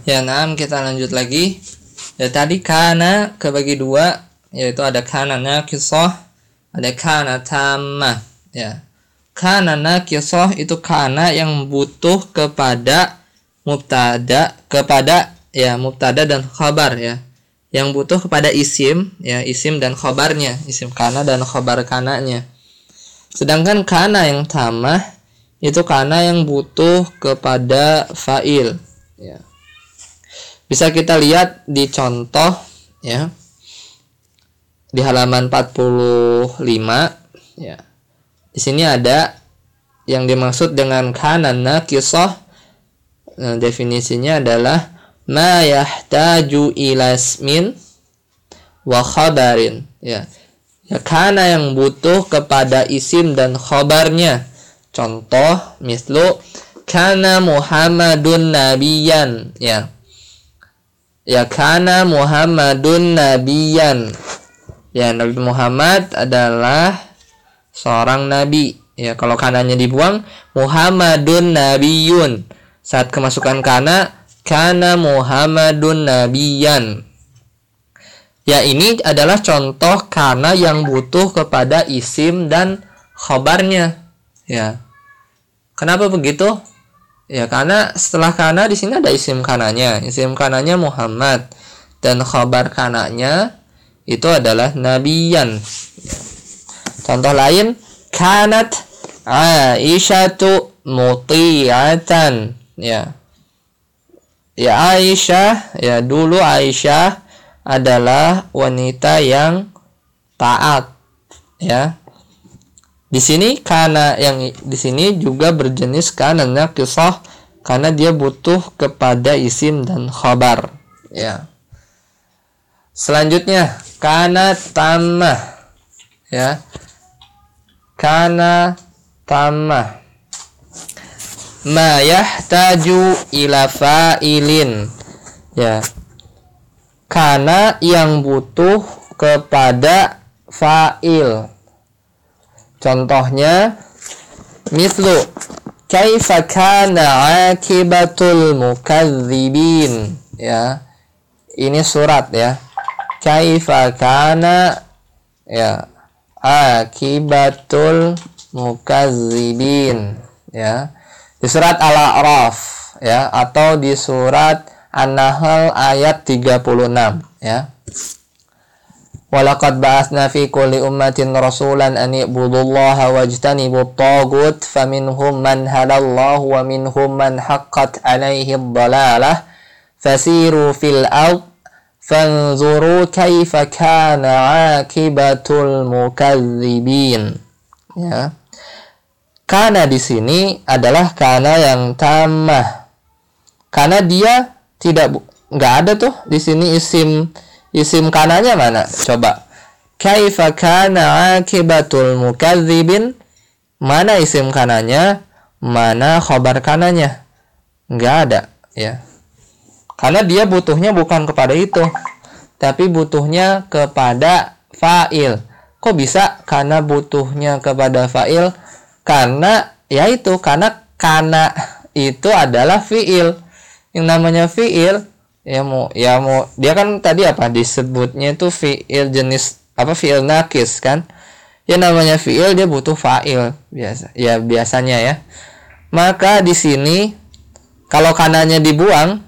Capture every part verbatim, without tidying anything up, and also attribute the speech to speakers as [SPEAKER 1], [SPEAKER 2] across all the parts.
[SPEAKER 1] Ya, nah kita lanjut lagi. Ya, tadi kana kebagi dua, yaitu ada kana nakisah, ada kana tammah. Ya, kana nakisah itu kana yang butuh kepada mubtada, kepada ya mubtada dan khabar ya. Yang butuh kepada isim, ya isim dan khabarnya, isim kana dan khabar kananya. Sedangkan kana yang tammah itu kana yang butuh kepada fa'il, ya. Bisa kita lihat di contoh ya. Di halaman empat puluh lima ya. Di sini ada yang dimaksud dengan kana nakisah. Nah, definisinya adalah ma yahtaju ila ismin wa khabarin ya. Ya, kana yang butuh kepada isim dan khabarnya. Contoh mislu kana Muhammadun nabiyan ya. Ya kana Muhammadun nabiyan. Ya, Nabi Muhammad adalah seorang nabi. Ya, kalau kananya dibuang Muhammadun nabiyun. Saat kemasukan kana kana Muhammadun nabiyan. Ya, ini adalah contoh kana yang butuh kepada isim dan khabarnya. Ya. Kenapa begitu? Ya, karena setelah kana di sini ada isim kananya. Isim kananya Muhammad dan khabar kananya itu adalah nabiyan. Ya. Contoh lain, kanat Aisyatu muti'atan. Ya. Ya, Aisyah, ya dulu Aisyah adalah wanita yang taat. Ya. Di sini kana yang di sini juga berjenis kana nakisah karena dia butuh kepada isim dan khabar. Ya. Selanjutnya kana tammah. Ya. Kana tammah. Ma yahtaju ila fa'ilin. Ya. Kana yang butuh kepada fa'il. Contohnya mislu kaifa kana akibatul mukadzibin ya. Ini surat ya. Kaifa kana ya akibatul mukadzibin ya. Di surat Al-A'raf ya atau di surat An-Nahl ayat tiga puluh enam ya. Walaqad ba'atsna fi kulli ummatin rasulan an i'budullaha wajtanibut taghut faminhum man hadallahu wa minhum man haqqat 'alaihi ad-dalalah fasiru fil ard fanzuru kaifa kana 'aqibatul mukadzibin. Ya. Kana di sini adalah kana yang tammah. Karena dia tidak enggak ada tuh di sini isim Isim kananya mana? Coba. Kaifa kana akibatul mukadzibin? Mana isim kananya? Mana khabar kananya? Enggak ada, ya. Karena dia butuhnya bukan kepada itu, tapi butuhnya kepada fa'il. Kok bisa karena butuhnya kepada fa'il? Karena ya itu, karena kana itu adalah fi'il. Yang namanya fi'il ya mau ya mau dia kan tadi apa disebutnya itu fiil jenis apa fiil nakis kan ya namanya fiil dia butuh fa'il biasa ya biasanya ya. Maka di sini kalau kananya dibuang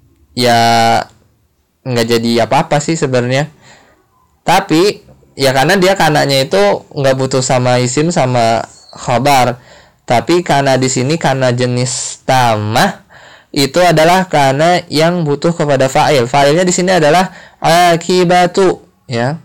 [SPEAKER 1] ya nggak jadi apa-apa sih sebenarnya, tapi ya karena dia kananya itu nggak butuh sama isim sama khabar, tapi karena di sini karena jenis tamah itu adalah karena yang butuh kepada fa'il. Fa'ilnya di sini adalah akibatu ya.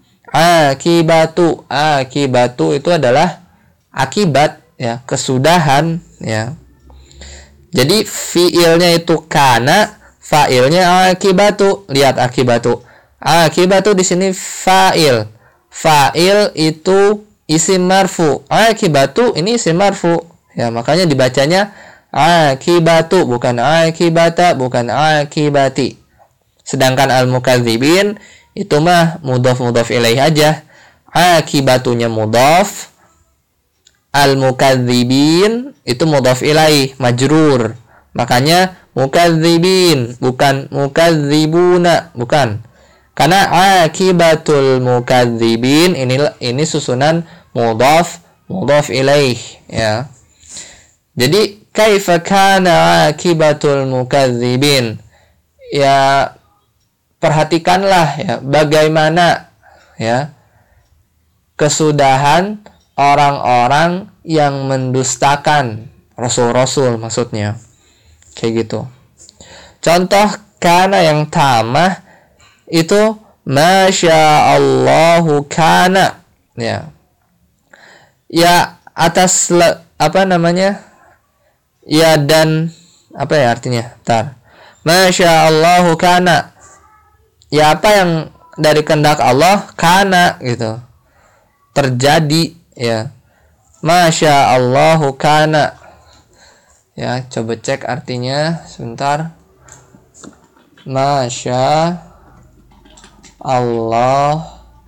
[SPEAKER 1] Akibatu, akibatu itu adalah akibat ya, kesudahan ya. Jadi fi'ilnya itu kana, fa'ilnya akibatu. Lihat akibatu. Akibatu di sini fa'il. Fa'il itu isim marfu. Akibatu ini isim marfu. Ya, makanya dibacanya akibatu bukan akibata bukan akibati. Sedangkan al-mukadzibin itu mah mudhaf mudhaf ilaih aja. Akibatunya mudhaf, al-mukadzibin itu mudhaf ilaih majrur. Makanya mukadzibin, bukan mukadzibuna, bukan. Karena akibatul mukadzibin ini ini susunan mudhaf mudhaf ilaih, ya. Jadi kaifa kana akibatul mukadzibin? Ya, perhatikanlah ya bagaimana ya kesudahan orang-orang yang mendustakan rasul-rasul, maksudnya kayak gitu. Contoh kana yang tamah itu masya Allahu kana, ya. Ya atas apa namanya? Ya dan apa ya artinya? Tar. Masya Allahu kana. Ya apa yang dari kehendak Allah kana gitu. Terjadi, ya. Masya Allahu kana. Ya, coba cek artinya sebentar. Masya Allah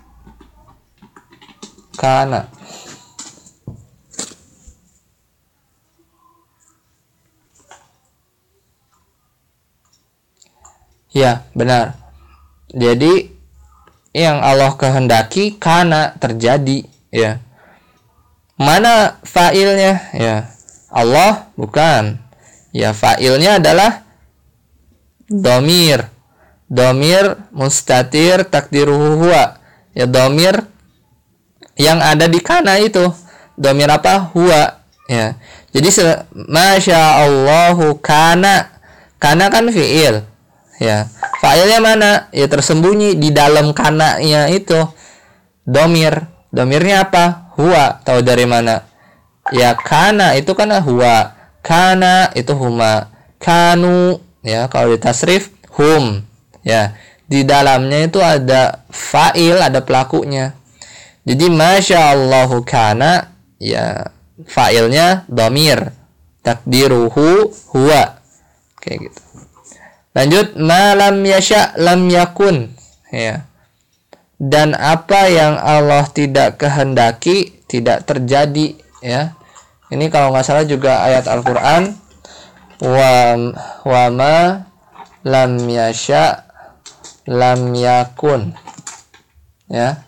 [SPEAKER 1] kana. Ya, benar. Jadi yang Allah kehendaki kana terjadi, ya. Mana fa'ilnya? Ya, Allah bukan. Ya, fa'ilnya adalah domir. Domir mustatir takdiruhu huwa. Ya, domir yang ada di kana itu. Domir apa? Huwa. Ya. Jadi masya Allahu kana. Kana kan fi'il. Ya, fa'ilnya mana? Ya tersembunyi di dalam kana-nya itu. Domir. Domirnya apa? Huwa. Tahu dari mana? Ya, kana itu kan huwa. Kana itu huma. Kanu, ya kalau ditasrif hum. Ya, di dalamnya itu ada fa'il, ada pelakunya. Jadi masya Allahu kana, ya fa'ilnya domir. Takdiruhu huwa. Kayak gitu. Lanjut, ma lam yasha lam yakun, ya. Dan apa yang Allah tidak kehendaki tidak terjadi, ya. Ini kalau nggak salah juga ayat Al-Qur'an, wa wa ma lam yasha lam yakun, ya.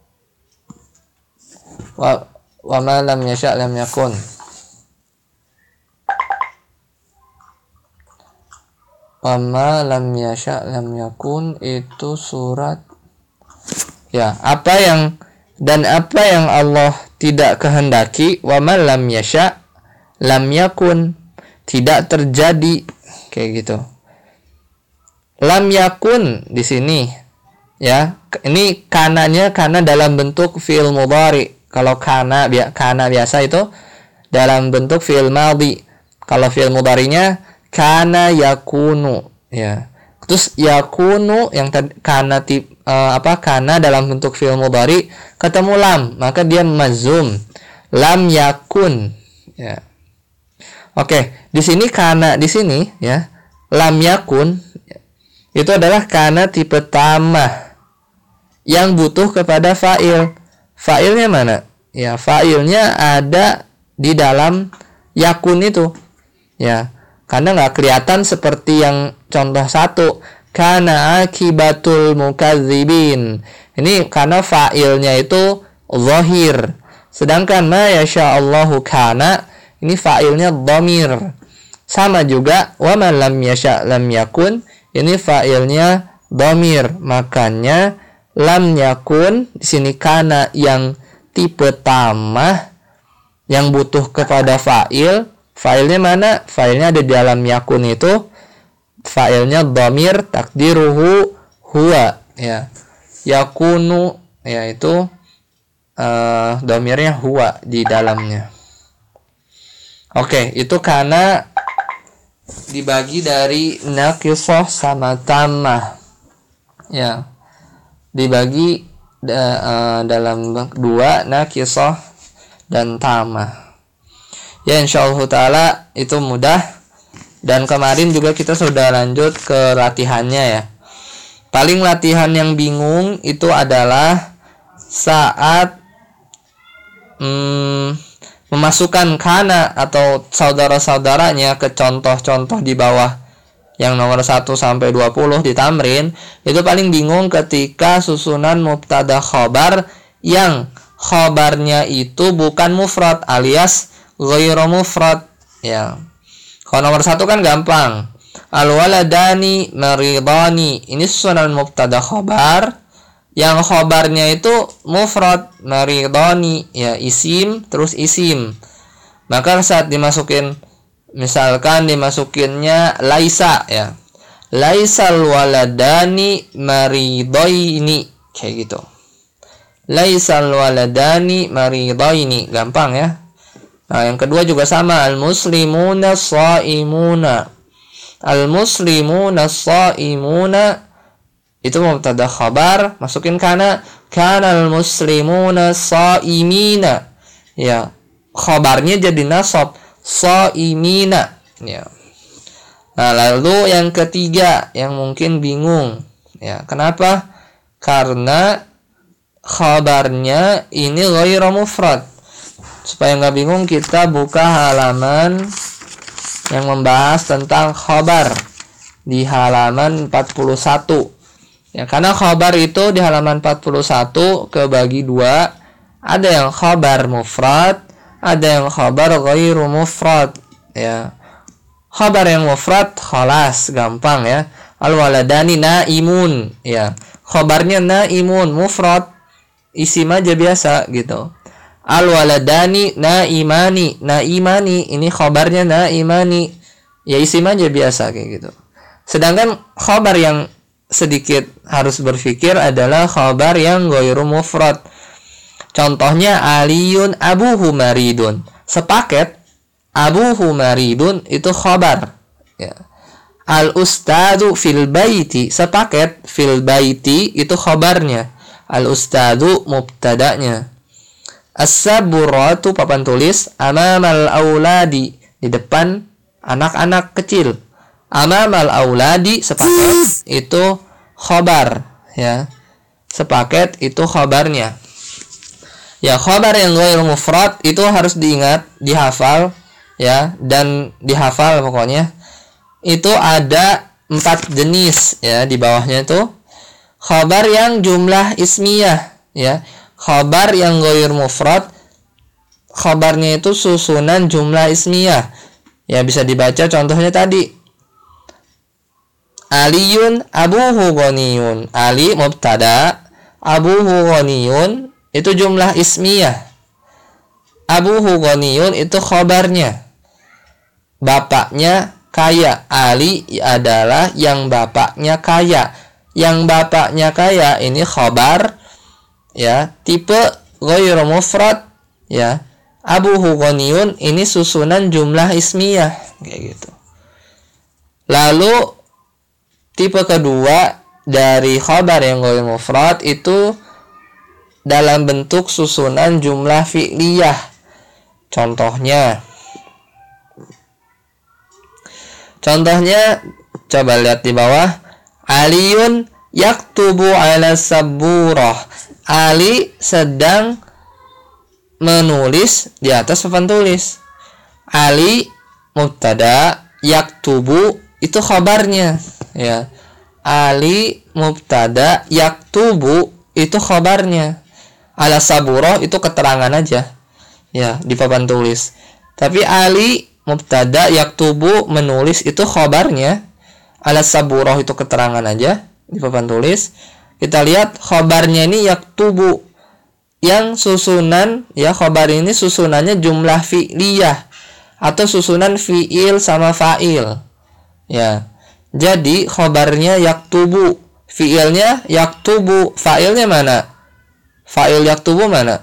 [SPEAKER 1] Wa wa ma lam yasha lam yakun. Wama lam yasha lam yakun itu surat, ya, apa yang dan apa yang Allah tidak kehendaki, wama lam yasha lam yakun, tidak terjadi, kayak gitu. Lam yakun di sini, ya, ini kananya kana dalam bentuk fi'il mudhari. Kalau kana kana biasa itu dalam bentuk fi'il madhi. Kalau fi'il mudharinya kana yakunu, ya. Terus yakunu yang tadi kana tip uh, apa kana dalam bentuk fi'il mudhari ketemu lam, maka dia mazum. Lam yakun, ya. Oke, di sini kana di sini, ya. Lam yakun itu adalah kana tipe tamah yang butuh kepada fa'il. Fa'ilnya mana? Ya, fa'ilnya ada di dalam yakun itu, ya. Karena nggak kelihatan seperti yang contoh satu, kana akibatul mukadzibin. Ini karena fa'ilnya itu zahir. Sedangkan ma yasha Allahu kana, ini fa'ilnya dhamir. Sama juga wa man lam yasha lam yakun, ini fa'ilnya dhamir. Makanya lam yakun di sini kana yang tipe tamah yang butuh kepada fa'il. Failnya mana? Failnya ada di dalam yakun itu. Failnya dhamir takdiruhu huwa, ya. Yakunu, yaitu uh, dhamirnya huwa di dalamnya. Oke, itu karena dibagi dari naqisah sama tamah, ya. Dibagi da, uh, dalam dua, naqisah dan tamah. Ya, insyaallah ta'ala itu mudah. Dan kemarin juga kita sudah lanjut ke latihannya, ya. Paling latihan yang bingung itu adalah saat hmm, memasukkan kana atau saudara-saudaranya ke contoh-contoh di bawah yang nomor satu sampai dua puluh di tamrin, itu paling bingung ketika susunan mubtada khobar yang khobarnya itu bukan mufrad alias ghairu mufrad ya. Kalau nomor satu kan gampang, al-waladani maridani, ini susunan mubtada khobar yang khobarnya itu mufrad, maridani ya, isim terus isim. Maka saat dimasukin, misalkan dimasukinnya laisa ya, laisal waladani maridaini, kayak gitu. Laisal waladani maridaini, gampang ya. Nah, yang kedua juga sama, al-muslimuna shaimuna. Al-muslimuna shaimuna itu mubtada khabar, masukin kana, kana al-muslimuna shaimina. Ya, khabarnya jadi nasab, shaimina ya. Nah, lalu yang ketiga yang mungkin bingung ya, kenapa? Karena khabarnya ini ghairu mufrad. Supaya nggak bingung, kita buka halaman yang membahas tentang khabar di halaman empat puluh satu ya, karena khabar itu di halaman empat puluh satu kebagi dua, ada yang khabar mufrad, ada yang khabar ghairu mufrad ya. Khabar yang mufrad khalas, gampang ya, al-waladani naimun ya, khabarnya naimun, mufrad, isim aja biasa gitu. Al-waladani naimani, naimani ini khabarnya naimani ya, isim aja biasa kayak gitu. Sedangkan khabar yang sedikit harus berpikir adalah khabar yang ghairu mufrad. Contohnya aliyun abuhu maridun, sepaket abuhu maridun itu khabar ya. Al-ustadu fil baiti, sepaket fil baiti itu khabarnya, al-ustadu mubtadanya. As-saburatu papan tulis, amamal auladi di depan anak-anak kecil. Amamal auladi sepaket itu khabar ya. Sepaket itu khabarnya. Ya, khabar yang ghairu mufrad itu harus diingat, dihafal ya, dan dihafal pokoknya. Itu ada empat jenis ya, di bawahnya itu khabar yang jumlah ismiyah ya. Khabar yang ghair mufrad, khabarnya itu susunan jumlah ismiyah ya, bisa dibaca contohnya tadi, aliyun abuhu ghaniyun, ali mubtada, abuhu ghaniyun itu jumlah ismiyah, abuhu ghaniyun itu khabarnya, bapaknya kaya, ali adalah yang bapaknya kaya, yang bapaknya kaya ini khabar ya, tipe ghairu mufrad ya. Abuhu ghaniyun ini susunan jumlah ismiyah kayak gitu. Lalu tipe kedua dari khabar yang ghairu mufrad itu dalam bentuk susunan jumlah fi'liyah. Contohnya Contohnya coba lihat di bawah, aliyun yaktubu ala saburah, Ali sedang menulis di atas papan tulis. Ali mubtada, yaktubu itu khabarnya ya. Ali mubtada, yaktubu itu khabarnya. Ala saburah itu keterangan aja ya di papan tulis. Tapi Ali mubtada, yaktubu menulis itu khabarnya. Ala saburah itu keterangan aja di papan tulis. Kita lihat khabarnya ini yaktubu, yang susunan ya, khabar ini susunannya jumlah fi'liyah atau susunan fi'il sama fa'il ya. Jadi khabarnya yaktubu, fi'ilnya yaktubu, fa'ilnya mana? Fa'il yaktubu mana?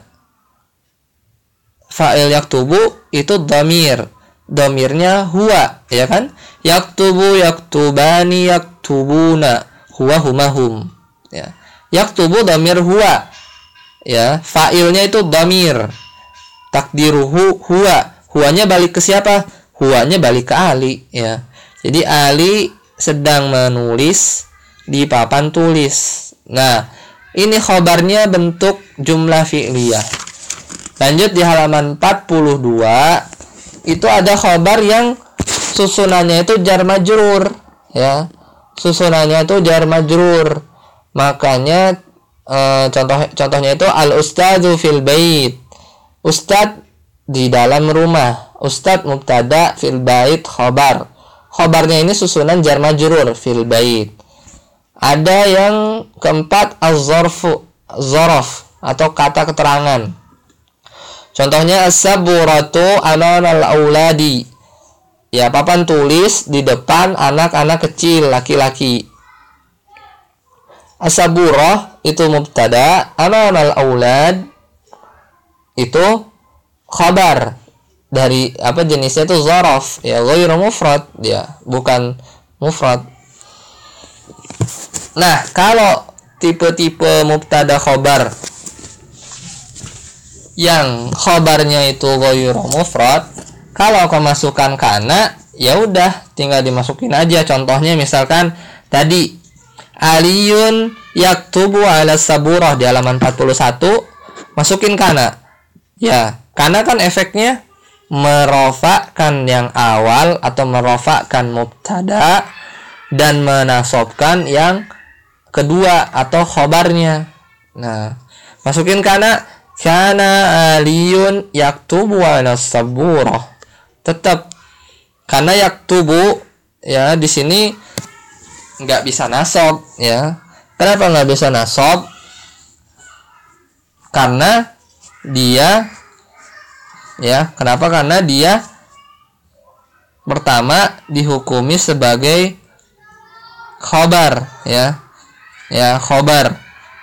[SPEAKER 1] Fa'il yaktubu itu dhamir, dhamirnya huwa ya kan? Yaktubu, yaktubani, yaktubuna, huwa, huma, hum ya. Yaktubu dhamir huwa ya, fa'ilnya itu dhamir, takdiruhu huwa, huwanya balik ke siapa? Huwanya balik ke Ali ya. Jadi Ali sedang menulis di papan tulis. Nah, ini khabarnya bentuk jumlah fi'liyah. Lanjut di halaman empat puluh dua, itu ada khabar yang susunannya itu jar majrur ya. Susunannya itu jar majrur. Makanya e, contoh contohnya itu al ustadzu fil bait. Ustad di dalam rumah. Ustad mubtada, fil bait khobar. Khobarnya ini susunan jar majrur fil bait. Ada yang keempat az-zarfu, zorof atau kata keterangan. Contohnya as-saburatu amanal auladi. Ya, papan tulis di depan anak-anak kecil laki-laki. As-saburah itu mubtada, amanal aulad itu khabar. Dari apa jenisnya itu zorof, ya ghairu mufrad, ya bukan mufrad. Nah, kalau tipe-tipe mubtada khobar yang khobarnya itu ghairu mufrad, kalau kemasukan kana, ya udah tinggal dimasukin aja. Contohnya misalkan tadi Aliyun yaktubu ala saburah di halaman empat puluh satu, masukin kana. Ya, kana kan efeknya merofakkan yang awal atau merofakkan mubtada dan menasobkan yang kedua atau khobarnya. Nah, masukin kana, kana aliyun yaktubu ala saburah. Tetap karena yaktubu ya di sini nggak bisa nasob ya. Kenapa nggak bisa nasob? Karena dia ya, kenapa? Karena dia pertama dihukumi sebagai khobar ya. Ya, khobar.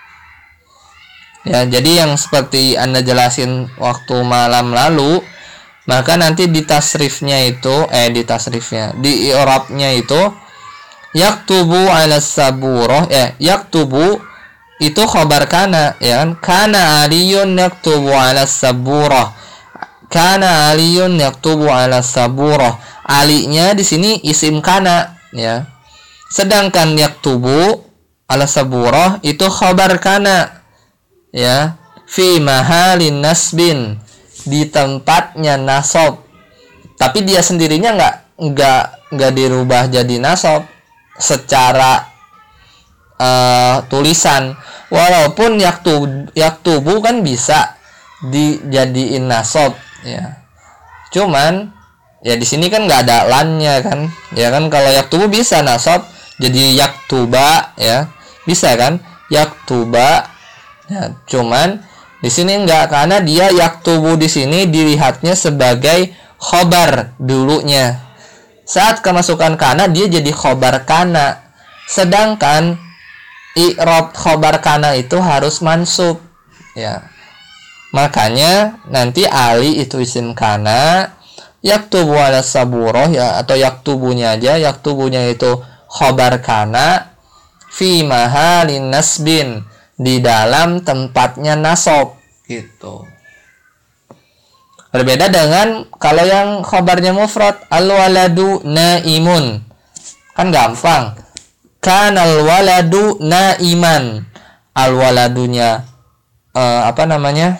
[SPEAKER 1] Ya, jadi yang seperti Anda jelasin waktu malam lalu, maka nanti di tasrifnya itu eh di tasrifnya, di i'rabnya itu yaktubu ala saburah ya, yaktubu itu khobar kana ya kan. Kana aliyun yaktubu ala saburah. Kana aliyun yaktubu ala saburah. Alinya di sini isim kana ya. Sedangkan yaktubu ala saburah itu khobar kana ya, fi mahalin nasbin, di tempatnya nasob. Tapi dia sendirinya nggak nggak nggak dirubah jadi nasob secara uh, tulisan. Walaupun yaktub yaktubu kan bisa dijadiin nasob ya. Cuman ya di sini kan nggak ada lannya kan. Ya kan, kalau yaktubu bisa nasob jadi yaktuba ya. Bisa kan? Yaktuba. Ya, cuman di sini enggak, karena dia yaktubu di sini dilihatnya sebagai khobar dulunya. Saat kemasukan kana dia jadi khobar kana. Sedangkan i'rab khobar kana itu harus mansub. Ya. Makanya nanti ali itu isim kana, yaktubu ala saburah ya, atau yaktubunya aja, yaktubunya itu khobar kana fi mahalin nasbin, di dalam tempatnya nasob gitu. Berbeda dengan kalau yang khobarnya mufrad, al-waladu naimun. Kan gampang. Kanal waladu naiman. Al-waladunya uh, apa namanya?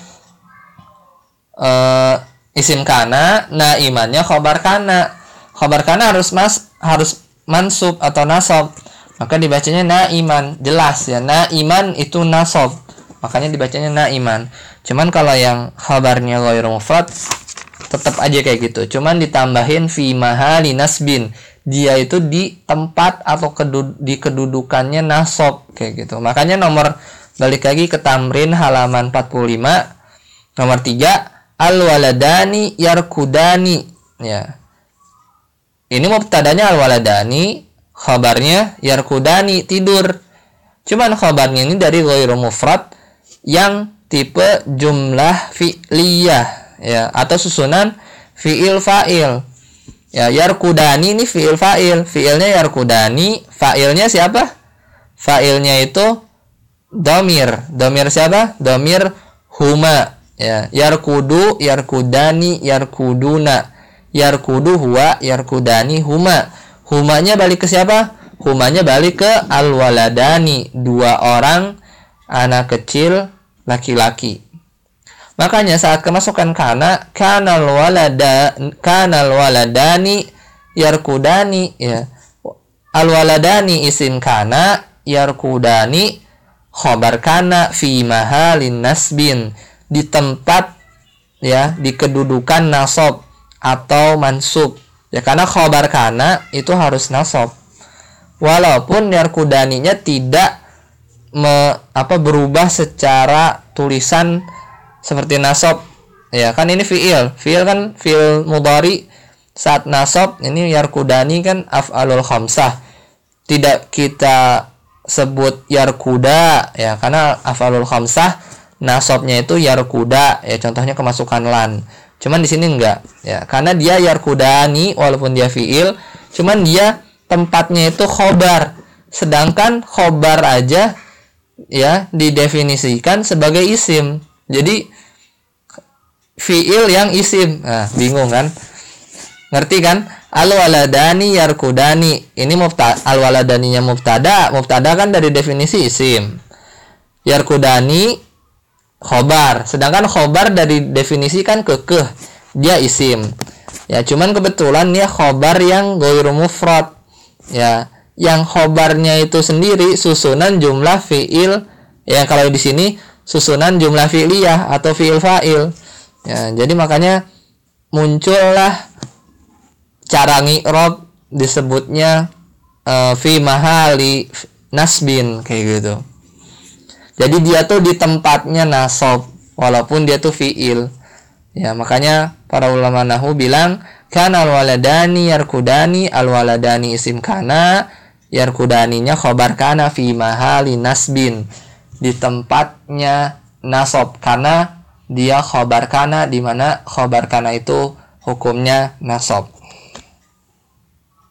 [SPEAKER 1] Uh, isim kana, naimannya khobar kana. Khobar kana harus mas harus mansub atau nasob. Maka dibacanya naiman, jelas ya. Naiman itu nasob, makanya dibacanya naiman. Cuman kalau yang khabarnya ghairu mufrad tetap aja kayak gitu. Cuman ditambahin fi mahali nasbin. Dia itu di tempat atau kedud- di kedudukannya nasob kayak gitu. Makanya nomor, balik lagi ke tamrin halaman empat puluh lima, nomor tiga, al-waladani yarkudani ya. Ini mubtadanya al-waladani, khabarnya yarkudani, tidur. Cuman khabarnya ini dari ghairu mufrad yang tipe jumlah fi'liyah ya, atau susunan fi'il fa'il. Ya, yarkudani ini fi'il fa'il, fi'ilnya yarkudani, fa'ilnya siapa? Fa'ilnya itu domir. Domir siapa? Domir huma ya. Yarkudu, yarkudani, yarkuduna. Yarkudu huwa, yarkudani huma. Humanya balik ke siapa? Humanya balik ke al-waladani, dua orang anak kecil laki-laki. Makanya saat kemasukan kana, kanal walada, kanal waladani yarkudani ya. Al-waladani isim kana, yarkudani khobar kana fi mahalin nasbin, di tempat ya, di kedudukan nasab atau mansub. Ya karena khobar kana itu harus nasab. Walaupun yarkudaninya tidak me, apa berubah secara tulisan seperti nasab. Ya kan ini fiil. Fiil kan fiil mudhari saat nasab, ini yarkudani kan af'alul khamsah. Tidak kita sebut yarkuda ya karena af'alul khamsah nasabnya itu yarkuda ya, contohnya kemasukan lan. Cuman di sini enggak ya, karena dia yarkudani walaupun dia fiil, cuman dia tempatnya itu khobar. Sedangkan khobar aja ya didefinisikan sebagai isim. Jadi fiil yang isim. Nah, bingung kan? Ngerti kan? Al-waladani yarkudani. Ini mubtada, al-waladaninya mubtada. Mubtada kan dari definisi isim. Yarkudani khobar. Sedangkan khobar dari definisi kan kekeh. Dia isim. Ya, cuman kebetulan dia khobar yang ghairu mufrad. Ya, yang khobarnya itu sendiri susunan jumlah fiil. Ya, kalau di sini susunan jumlah fi'liyah atau fiil fa'il. Ya, jadi makanya muncullah cara ngi'rab disebutnya uh, fi mahali nasbin kayak gitu. Jadi dia tuh di tempatnya nasab walaupun dia tuh fi'il. Ya, makanya para ulama nahwu bilang kana al-waladani yarkudani, al-waladani isim kana, yarkudaninya khobar kana fi mahali nasbin, di tempatnya nasab karena dia khobar kana, di mana khobar kana itu hukumnya nasab.